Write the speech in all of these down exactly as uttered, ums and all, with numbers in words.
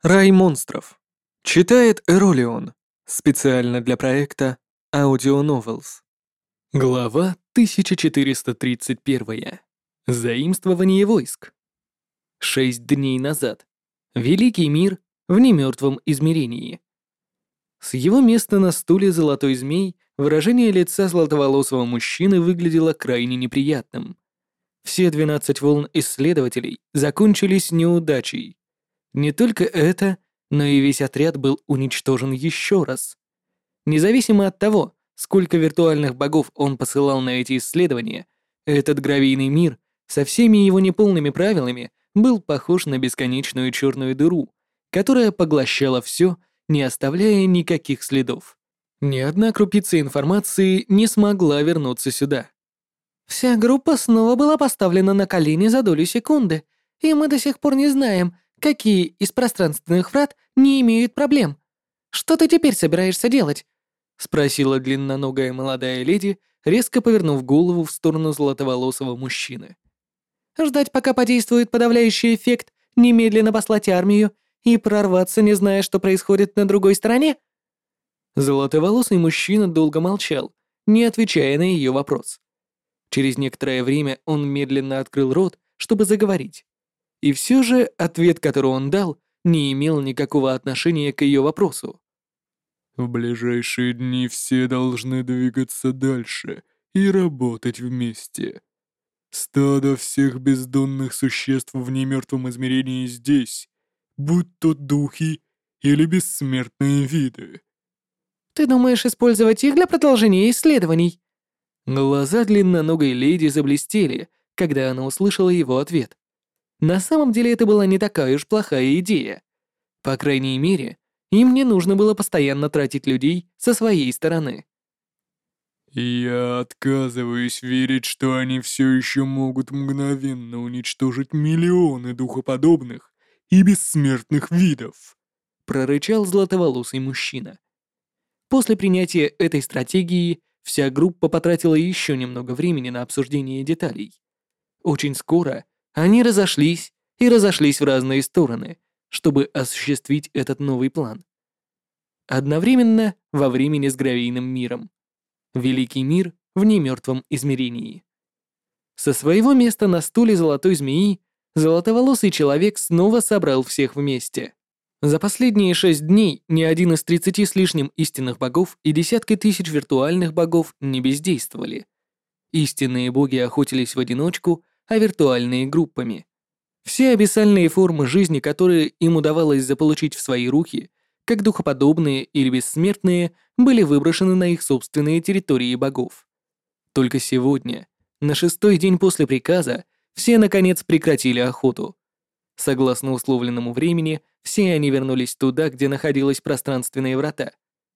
Рай монстров. Читает Эролион. Специально для проекта Audio Novels. Глава тысяча четыреста тридцать один. Заимствование войск. Шесть дней назад. Великий мир в немертвом измерении. С его места на стуле золотой змей выражение лица золотоволосого мужчины выглядело крайне неприятным. Все двенадцать волн исследователей закончились неудачей. Не только это, но и весь отряд был уничтожен еще раз. Независимо от того, сколько виртуальных богов он посылал на эти исследования, этот гравийный мир со всеми его неполными правилами был похож на бесконечную черную дыру, которая поглощала все, не оставляя никаких следов. Ни одна крупица информации не смогла вернуться сюда. Вся группа снова была поставлена на колени за долю секунды, и мы до сих пор не знаем, какие из пространственных врат не имеют проблем. Что ты теперь собираешься делать? Спросила длинноногая молодая леди, резко повернув голову в сторону золотоволосого мужчины. Ждать, пока подействует подавляющий эффект, немедленно послать армию и прорваться, не зная, что происходит на другой стороне? Золотоволосый мужчина долго молчал, не отвечая на ее вопрос. Через некоторое время он медленно открыл рот, чтобы заговорить. И все же ответ, который он дал, не имел никакого отношения к ее вопросу. В ближайшие дни все должны двигаться дальше и работать вместе. Стадо всех бездонных существ в немертвом измерении здесь, будь то духи или бессмертные виды. Ты думаешь использовать их для продолжения исследований? Глаза длинноногой леди заблестели, когда она услышала его ответ. На самом деле это была не такая уж плохая идея. По крайней мере, им не нужно было постоянно тратить людей со своей стороны. Я отказываюсь верить, что они все еще могут мгновенно уничтожить миллионы духоподобных и бессмертных видов, Прорычал златоволосый мужчина. После принятия этой стратегии вся группа потратила еще немного времени на обсуждение деталей. Очень скоро они разошлись и разошлись в разные стороны, чтобы осуществить этот новый план. Одновременно во времени с гравийным миром. Великий мир в немертвом измерении. Со своего места на стуле золотой змеи золотоволосый человек снова собрал всех вместе. За последние шесть дней ни один из тридцати с лишним истинных богов и десятки тысяч виртуальных богов не бездействовали. Истинные боги охотились в одиночку, а виртуальные — группами. Все абиссальные формы жизни, которые им удавалось заполучить в свои руки, как духоподобные или бессмертные, были выброшены на их собственные территории богов. Только сегодня, на шестой день после приказа, все наконец прекратили охоту. Согласно условленному времени, все они вернулись туда, где находились пространственные врата.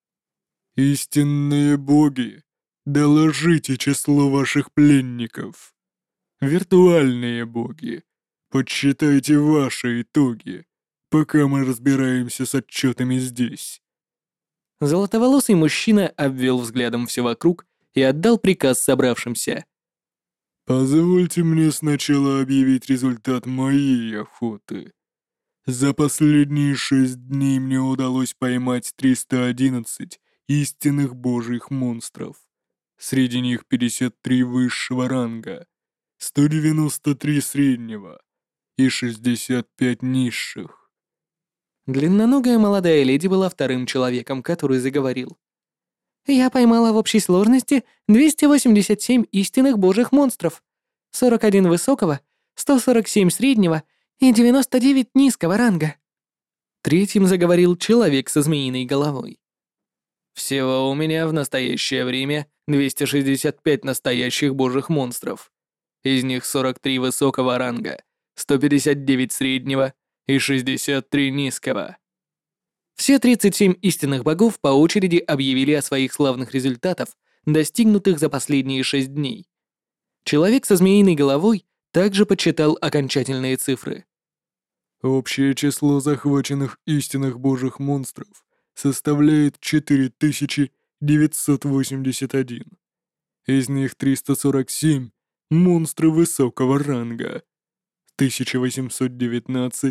«Истинные боги, доложите число ваших пленников. Виртуальные боги, подсчитайте ваши итоги, пока мы разбираемся с отчетами здесь». Золотоволосый мужчина обвел взглядом все вокруг и отдал приказ собравшимся. «Позвольте мне сначала объявить результат моей охоты. За последние шесть дней мне удалось поймать триста одиннадцать истинных божьих монстров. Среди них пятьдесят три высшего ранга, сто девяносто три среднего и шестьдесят пять низших». Длинноногая молодая леди была вторым человеком, который заговорил. «Я поймала в общей сложности двести восемьдесят семь истинных божьих монстров, сорок один высокого, сто сорок семь среднего и девяносто девять низкого ранга». Третьим заговорил человек со змеиной головой. «Всего у меня в настоящее время двести шестьдесят пять настоящих божьих монстров. Из них сорок три высокого ранга, сто пятьдесят девять среднего и шестьдесят три низкого». Все тридцать семь истинных богов по очереди объявили о своих славных результатах, достигнутых за последние шесть дней. Человек со змеиной головой также подсчитал окончательные цифры. Общее число захваченных истинных божьих монстров составляет четыре тысячи девятьсот восемьдесят один. Из них триста сорок семь монстры высокого ранга, тысяча восемьсот девятнадцать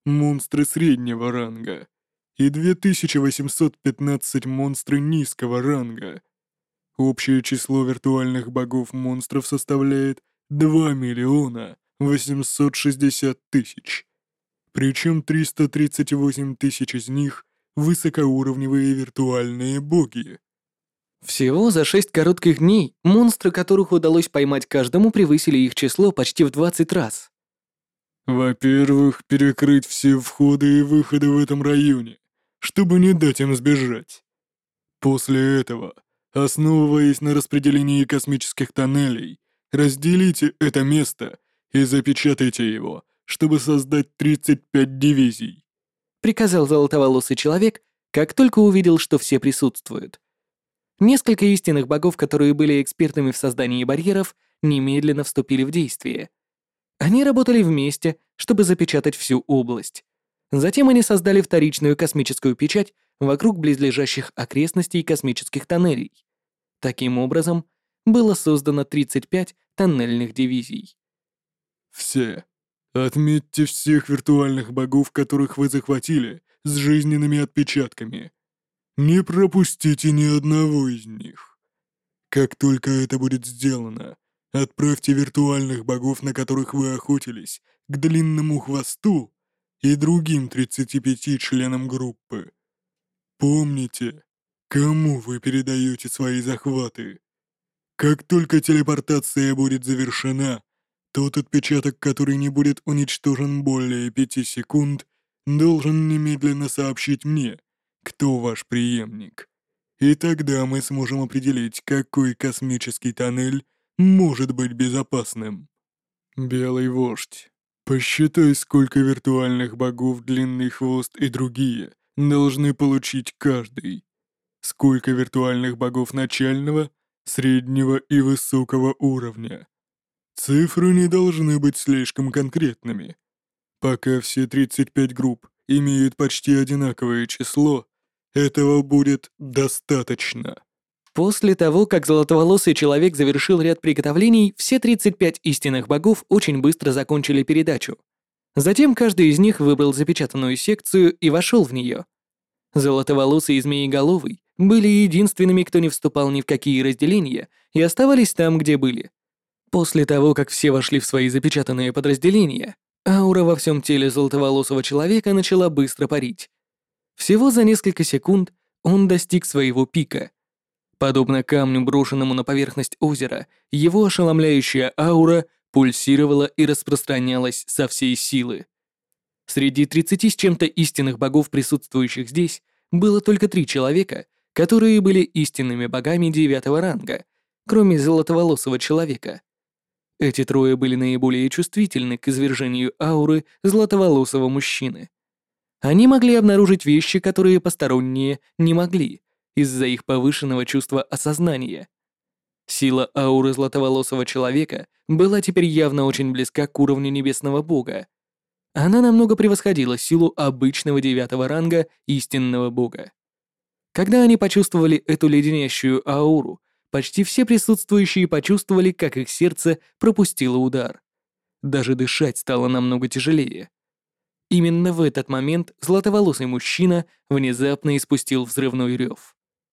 монстры среднего ранга и две тысячи восемьсот пятнадцать монстры низкого ранга. Общее число виртуальных богов-монстров составляет два миллиона восемьсот шестьдесят тысяч. Причем триста тридцать восемь тысяч из них — высокоуровневые виртуальные боги. Всего за шесть коротких дней монстры, которых удалось поймать каждому, превысили их число почти в двадцать раз. Во-первых, перекрыть все входы и выходы в этом районе, чтобы не дать им сбежать. После этого, основываясь на распределении космических тоннелей, разделите это место и запечатайте его, чтобы создать тридцать пять дивизий. Приказал золотоволосый человек, как только увидел, что все присутствуют. Несколько истинных богов, которые были экспертами в создании барьеров, немедленно вступили в действие. Они работали вместе, чтобы запечатать всю область. Затем они создали вторичную космическую печать вокруг близлежащих окрестностей космических тоннелей. Таким образом, было создано тридцать пять тоннельных дивизий. Все. Отметьте всех виртуальных богов, которых вы захватили, с жизненными отпечатками. Не пропустите ни одного из них. Как только это будет сделано, отправьте виртуальных богов, на которых вы охотились, к длинному хвосту и другим тридцати пяти членам группы. Помните, кому вы передаете свои захваты. Как только телепортация будет завершена, тот отпечаток, который не будет уничтожен более пяти секунд, должен немедленно сообщить мне, кто ваш преемник. И тогда мы сможем определить, какой космический тоннель может быть безопасным. Белый вождь, посчитай, сколько виртуальных богов Длинный Хвост и другие должны получить каждый. Сколько виртуальных богов начального, среднего и высокого уровня. Цифры не должны быть слишком конкретными. Пока все тридцать пять групп имеют почти одинаковое число, этого будет достаточно. После того, как золотоволосый человек завершил ряд приготовлений, все тридцать пять истинных богов очень быстро закончили передачу. Затем каждый из них выбрал запечатанную секцию и вошел в нее. Золотоволосый и Змееголовый были единственными, кто не вступал ни в какие разделения и оставались там, где были. После того, как все вошли в свои запечатанные подразделения, аура во всем теле золотоволосого человека начала быстро парить. Всего за несколько секунд он достиг своего пика. Подобно камню, брошенному на поверхность озера, его ошеломляющая аура пульсировала и распространялась со всей силы. Среди тридцати с чем-то истинных богов, присутствующих здесь, было только три человека, которые были истинными богами девятого ранга, кроме золотоволосого человека. Эти трое были наиболее чувствительны к извержению ауры золотоволосого мужчины. Они могли обнаружить вещи, которые посторонние не могли, из-за их повышенного чувства осознания. Сила ауры золотоволосого человека была теперь явно очень близка к уровню небесного бога. Она намного превосходила силу обычного девятого ранга истинного бога. Когда они почувствовали эту леденящую ауру, почти все присутствующие почувствовали, как их сердце пропустило удар. Даже дышать стало намного тяжелее. Именно в этот момент златоволосый мужчина внезапно испустил взрывной рев.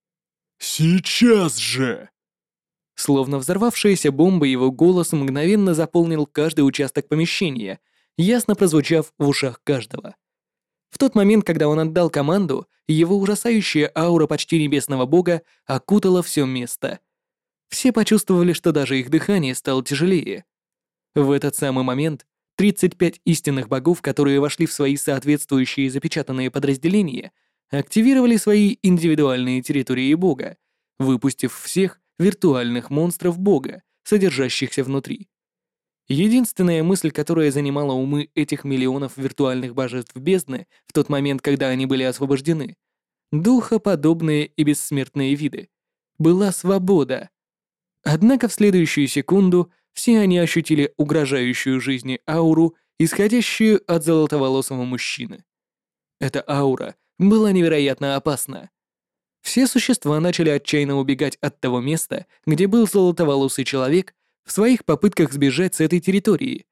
«Сейчас же!» Словно взорвавшаяся бомба, его голос мгновенно заполнил каждый участок помещения, ясно прозвучав в ушах каждого. В тот момент, когда он отдал команду, его ужасающая аура почти небесного бога окутала все место. Все почувствовали, что даже их дыхание стало тяжелее. В этот самый момент тридцать пять истинных богов, которые вошли в свои соответствующие запечатанные подразделения, активировали свои индивидуальные территории бога, выпустив всех виртуальных монстров бога, содержащихся внутри. Единственная мысль, которая занимала умы этих миллионов виртуальных божеств бездны в тот момент, когда они были освобождены, духоподобные и бессмертные виды, была свобода. Однако в следующую секунду все они ощутили угрожающую жизни ауру, исходящую от золотоволосого мужчины. Эта аура была невероятно опасна. Все существа начали отчаянно убегать от того места, где был золотоволосый человек, в своих попытках сбежать с этой территории.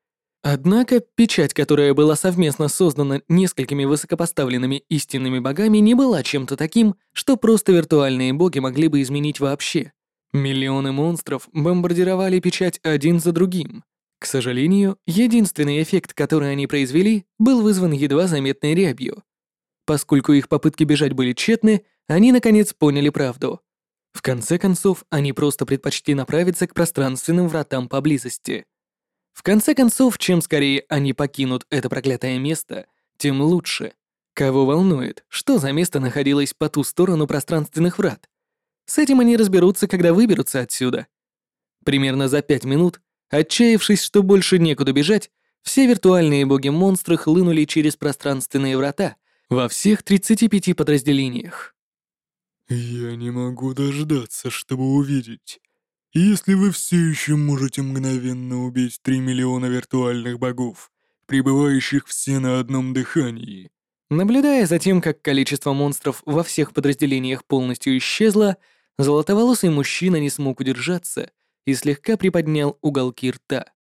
Однако печать, которая была совместно создана несколькими высокопоставленными истинными богами, не была чем-то таким, что просто виртуальные боги могли бы изменить вообще. Миллионы монстров бомбардировали печать один за другим. К сожалению, единственный эффект, который они произвели, был вызван едва заметной рябью. Поскольку их попытки бежать были тщетны, они наконец поняли правду. В конце концов, они просто предпочли направиться к пространственным вратам поблизости. В конце концов, чем скорее они покинут это проклятое место, тем лучше. Кого волнует, что за место находилось по ту сторону пространственных врат? С этим они разберутся, когда выберутся отсюда. Примерно за пять минут, отчаявшись, что больше некуда бежать, все виртуальные боги-монстры хлынули через пространственные врата во всех тридцати пяти подразделениях. «Я не могу дождаться, чтобы увидеть. Если вы все еще можете мгновенно убить три миллиона виртуальных богов, пребывающих все на одном дыхании». Наблюдая за тем, как количество монстров во всех подразделениях полностью исчезло, золотоволосый мужчина не смог удержаться и слегка приподнял уголки рта.